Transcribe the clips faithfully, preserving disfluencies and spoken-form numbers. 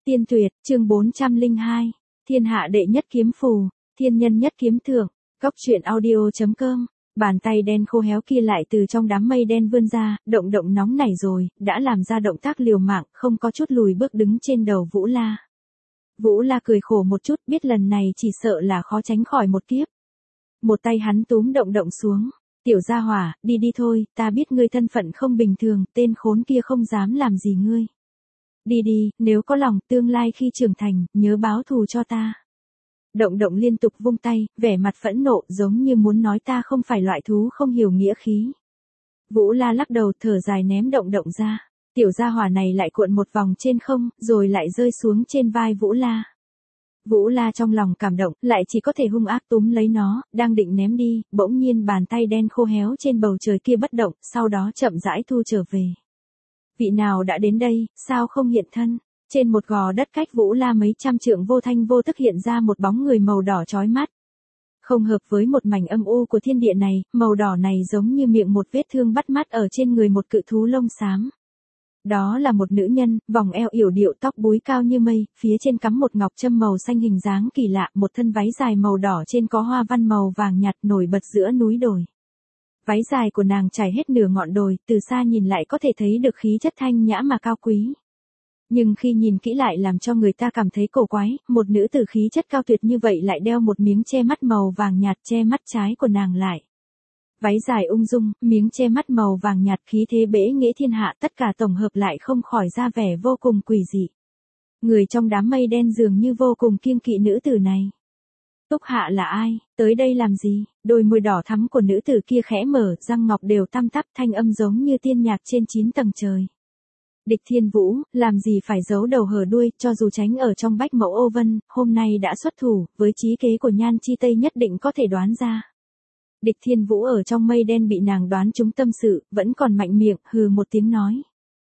Tiên tuyệt, chương bốn trăm lẻ hai, thiên hạ đệ nhất kiếm phù, thiên nhân nhất kiếm thượng, góc truyện audio.com. Bàn tay đen khô héo kia lại từ trong đám mây đen vươn ra, động động nóng nảy rồi, đã làm ra động tác liều mạng, không có chút lùi bước đứng trên đầu Vũ La. Vũ La cười khổ một chút, biết lần này chỉ sợ là khó tránh khỏi một kiếp. Một tay hắn túm động động xuống, tiểu gia hỏa, đi đi thôi, ta biết ngươi thân phận không bình thường, tên khốn kia không dám làm gì ngươi. Đi đi, nếu có lòng, tương lai khi trưởng thành, nhớ báo thù cho ta. Động động liên tục vung tay, vẻ mặt phẫn nộ giống như muốn nói ta không phải loại thú không hiểu nghĩa khí. Vũ La lắc đầu thở dài ném động động ra. Tiểu gia hỏa này lại cuộn một vòng trên không, rồi lại rơi xuống trên vai Vũ La. Vũ La trong lòng cảm động, lại chỉ có thể hung ác túm lấy nó, đang định ném đi, bỗng nhiên bàn tay đen khô héo trên bầu trời kia bất động, sau đó chậm rãi thu trở về. Vị nào đã đến đây, sao không hiện thân? Trên một gò đất cách Vũ La mấy trăm trượng vô thanh vô tức hiện ra một bóng người màu đỏ chói mắt. Không hợp với một mảnh âm u của thiên địa này, màu đỏ này giống như miệng một vết thương bắt mắt ở trên người một cự thú lông xám. Đó là một nữ nhân, vòng eo yểu điệu tóc búi cao như mây, phía trên cắm một ngọc châm màu xanh hình dáng kỳ lạ, một thân váy dài màu đỏ trên có hoa văn màu vàng nhạt nổi bật giữa núi đồi. Váy dài của nàng trải hết nửa ngọn đồi, từ xa nhìn lại có thể thấy được khí chất thanh nhã mà cao quý. Nhưng khi nhìn kỹ lại làm cho người ta cảm thấy cổ quái, một nữ tử khí chất cao tuyệt như vậy lại đeo một miếng che mắt màu vàng nhạt che mắt trái của nàng lại. Váy dài ung dung, miếng che mắt màu vàng nhạt khí thế bẽ nghĩa thiên hạ tất cả tổng hợp lại không khỏi ra vẻ vô cùng quỷ dị. Người trong đám mây đen dường như vô cùng kiêng kỵ nữ tử này. Túc Hạ là ai, tới đây làm gì? Đôi môi đỏ thắm của nữ tử kia khẽ mở, răng ngọc đều tăm tắp thanh âm giống như tiên nhạc trên chín tầng trời. Địch Thiên Vũ, làm gì phải giấu đầu hở đuôi, cho dù tránh ở trong bách mẫu ô vân, hôm nay đã xuất thủ, với trí kế của Nhan Chi Tây nhất định có thể đoán ra. Địch Thiên Vũ ở trong mây đen bị nàng đoán trúng tâm sự, vẫn còn mạnh miệng, hừ một tiếng nói.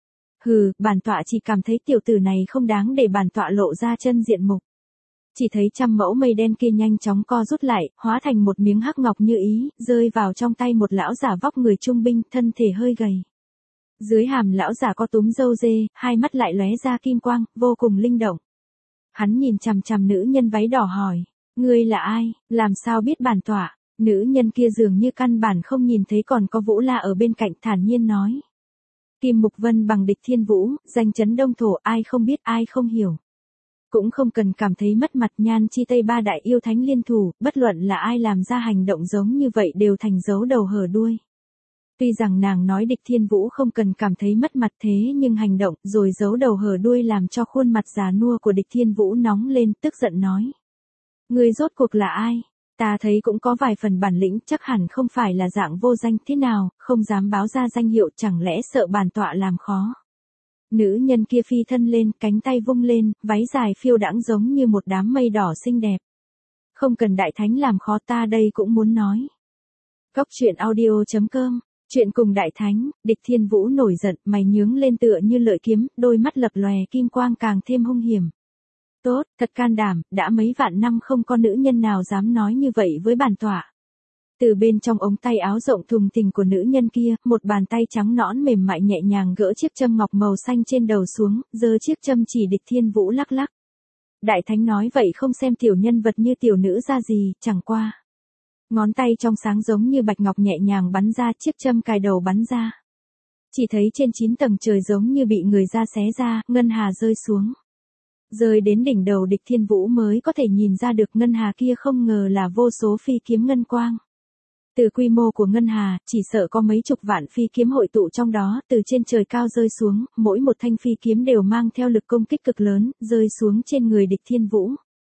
Hừ, bản tọa chỉ cảm thấy tiểu tử này không đáng để bản tọa lộ ra chân diện mục. Chỉ thấy trăm mẫu mây đen kia nhanh chóng co rút lại, hóa thành một miếng hắc ngọc như ý, rơi vào trong tay một lão giả vóc người trung binh, thân thể hơi gầy. Dưới hàm lão giả có túm râu dê, hai mắt lại lóe ra kim quang, vô cùng linh động. Hắn nhìn chằm chằm nữ nhân váy đỏ hỏi, ngươi là ai, làm sao biết bản tọa? Nữ nhân kia dường như căn bản không nhìn thấy còn có Vũ La ở bên cạnh, thản nhiên nói. Kim Mục Vân bằng Địch Thiên Vũ, danh chấn đông thổ, ai không biết ai không hiểu. Cũng không cần cảm thấy mất mặt, Nhan Chi Tây ba đại yêu thánh liên thủ, bất luận là ai làm ra hành động giống như vậy đều thành dấu đầu hở đuôi. Tuy rằng nàng nói Địch Thiên Vũ không cần cảm thấy mất mặt thế nhưng hành động rồi giấu đầu hở đuôi làm cho khuôn mặt già nua của Địch Thiên Vũ nóng lên, tức giận nói. Ngươi rốt cuộc là ai? Ta thấy cũng có vài phần bản lĩnh, chắc hẳn không phải là dạng vô danh thế nào, không dám báo ra danh hiệu, chẳng lẽ sợ bản tọa làm khó. Nữ nhân kia phi thân lên, cánh tay vung lên, váy dài phiêu đãng giống như một đám mây đỏ xinh đẹp. Không cần đại thánh làm khó, ta đây cũng muốn nói. Góc truyện audio.com. Chuyện cùng đại thánh, Địch Thiên Vũ nổi giận, mày nhướng lên tựa như lợi kiếm, đôi mắt lập lòe kim quang càng thêm hung hiểm. Tốt, thật can đảm, đã mấy vạn năm không có nữ nhân nào dám nói như vậy với bản tọa. Từ bên trong ống tay áo rộng thùng thình của nữ nhân kia, một bàn tay trắng nõn mềm mại nhẹ nhàng gỡ chiếc châm ngọc màu xanh trên đầu xuống, giơ chiếc châm chỉ Địch Thiên Vũ lắc lắc. Đại thánh nói vậy không xem tiểu nhân vật như tiểu nữ ra gì, chẳng qua. Ngón tay trong sáng giống như bạch ngọc nhẹ nhàng bắn ra, chiếc châm cài đầu bắn ra. Chỉ thấy trên chín tầng trời giống như bị người ra xé ra, ngân hà rơi xuống. Rơi đến đỉnh đầu Địch Thiên Vũ mới có thể nhìn ra được ngân hà kia không ngờ là vô số phi kiếm ngân quang. Từ quy mô của ngân hà, chỉ sợ có mấy chục vạn phi kiếm hội tụ trong đó, từ trên trời cao rơi xuống, mỗi một thanh phi kiếm đều mang theo lực công kích cực lớn, rơi xuống trên người Địch Thiên Vũ.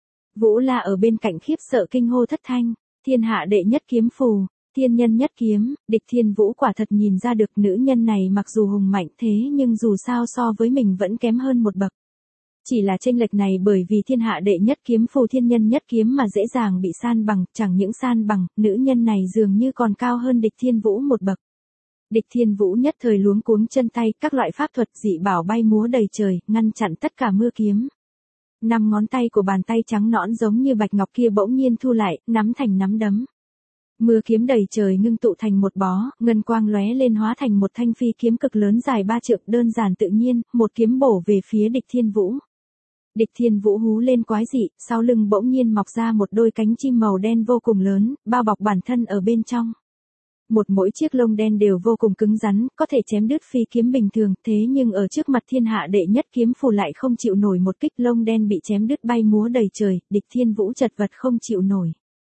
Vũ La ở bên cạnh khiếp sợ kinh hô thất thanh. Thiên hạ đệ nhất kiếm phù, thiên nhân nhất kiếm, Địch Thiên Vũ quả thật nhìn ra được nữ nhân này mặc dù hùng mạnh thế nhưng dù sao so với mình vẫn kém hơn một bậc. Chỉ là chênh lệch này bởi vì thiên hạ đệ nhất kiếm phù thiên nhân nhất kiếm mà dễ dàng bị san bằng, chẳng những san bằng, nữ nhân này dường như còn cao hơn Địch Thiên Vũ một bậc. Địch Thiên Vũ nhất thời luống cuống chân tay, các loại pháp thuật dị bảo bay múa đầy trời, ngăn chặn tất cả mưa kiếm. Năm ngón tay của bàn tay trắng nõn giống như bạch ngọc kia bỗng nhiên thu lại, nắm thành nắm đấm. Mưa kiếm đầy trời ngưng tụ thành một bó, ngân quang lóe lên hóa thành một thanh phi kiếm cực lớn dài ba trượng, đơn giản tự nhiên, một kiếm bổ về phía Địch Thiên Vũ. Địch Thiên Vũ hú lên quái dị, sau lưng bỗng nhiên mọc ra một đôi cánh chim màu đen vô cùng lớn, bao bọc bản thân ở bên trong. Một mỗi chiếc lông đen đều vô cùng cứng rắn, có thể chém đứt phi kiếm bình thường, thế nhưng ở trước mặt thiên hạ đệ nhất kiếm phù lại không chịu nổi một kích, lông đen bị chém đứt bay múa đầy trời, Địch Thiên Vũ chật vật không chịu nổi.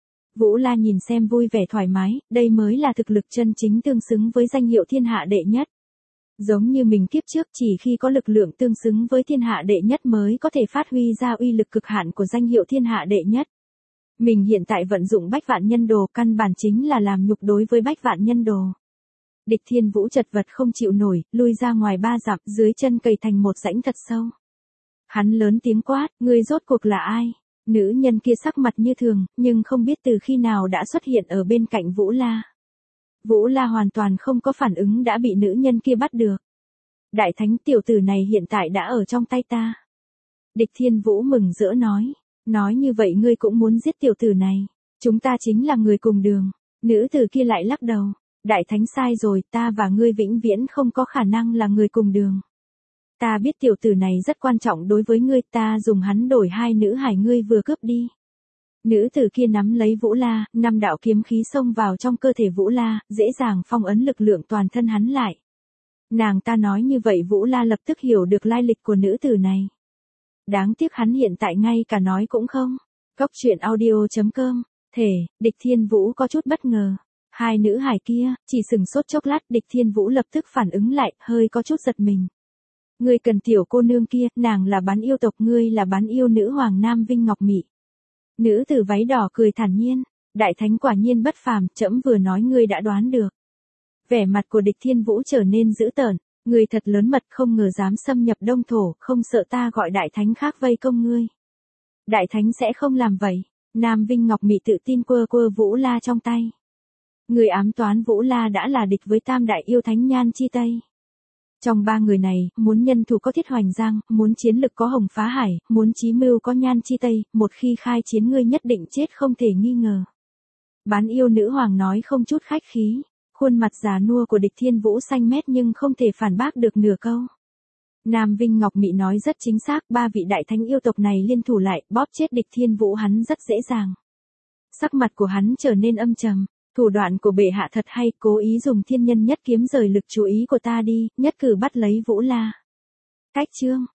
Vũ La nhìn xem vui vẻ thoải mái, đây mới là thực lực chân chính tương xứng với danh hiệu thiên hạ đệ nhất. Giống như mình kiếp trước, chỉ khi có lực lượng tương xứng với thiên hạ đệ nhất mới có thể phát huy ra uy lực cực hạn của danh hiệu thiên hạ đệ nhất. Mình hiện tại vận dụng bách vạn nhân đồ, căn bản chính là làm nhục đối với bách vạn nhân đồ. Địch Thiên Vũ chật vật không chịu nổi, lui ra ngoài ba dặm, dưới chân cầy thành một rãnh thật sâu. Hắn lớn tiếng quát, ngươi rốt cuộc là ai? Nữ nhân kia sắc mặt như thường, nhưng không biết từ khi nào đã xuất hiện ở bên cạnh Vũ La. Vũ La hoàn toàn không có phản ứng đã bị nữ nhân kia bắt được. Đại thánh, tiểu tử này hiện tại đã ở trong tay ta. Địch Thiên Vũ mừng rỡ nói. Nói như vậy ngươi cũng muốn giết tiểu tử này. Chúng ta chính là người cùng đường. Nữ tử kia lại lắc đầu. Đại thánh sai rồi, ta và ngươi vĩnh viễn không có khả năng là người cùng đường. Ta biết tiểu tử này rất quan trọng đối với ngươi, ta dùng hắn đổi hai nữ hải ngươi vừa cướp đi. Nữ tử kia nắm lấy Vũ La, năm đạo kiếm khí xông vào trong cơ thể Vũ La, dễ dàng phong ấn lực lượng toàn thân hắn lại. Nàng ta nói như vậy Vũ La lập tức hiểu được lai lịch của nữ tử này. Đáng tiếc hắn hiện tại ngay cả nói cũng không. Cốc truyện audio chấm com. Thể, Địch Thiên Vũ có chút bất ngờ. Hai nữ hải kia, chỉ sừng sốt chốc lát, Địch Thiên Vũ lập tức phản ứng lại, hơi có chút giật mình. Ngươi cần tiểu cô nương kia, nàng là bán yêu tộc, ngươi là bán yêu nữ hoàng Nam Vinh Ngọc Mị. Nữ tử váy đỏ cười thản nhiên. Đại thánh quả nhiên bất phàm, trẫm vừa nói ngươi đã đoán được. Vẻ mặt của Địch Thiên Vũ trở nên dữ tợn. Ngươi thật lớn mật, không ngờ dám xâm nhập đông thổ, không sợ ta gọi đại thánh khác vây công ngươi. Đại thánh sẽ không làm vậy. Nam Vinh Ngọc Mị tự tin quơ quơ Vũ La trong tay. Người ám toán Vũ La đã là địch với tam đại yêu thánh Nhan Chi Tây. Trong ba người này, muốn nhân thủ có Thiết Hoành Giang, muốn chiến lực có Hồng Phá Hải, muốn chí mưu có Nhan Chi Tây, một khi khai chiến ngươi nhất định chết không thể nghi ngờ. Bán yêu nữ hoàng nói không chút khách khí. Khuôn mặt già nua của Địch Thiên Vũ xanh mét nhưng không thể phản bác được nửa câu. Nam Vinh Ngọc Mị nói rất chính xác, ba vị đại thánh yêu tộc này liên thủ lại, bóp chết Địch Thiên Vũ hắn rất dễ dàng. Sắc mặt của hắn trở nên âm trầm, thủ đoạn của bệ hạ thật hay, cố ý dùng thiên nhân nhất kiếm rời lực chú ý của ta đi, nhất cử bắt lấy Vũ La. Cách chương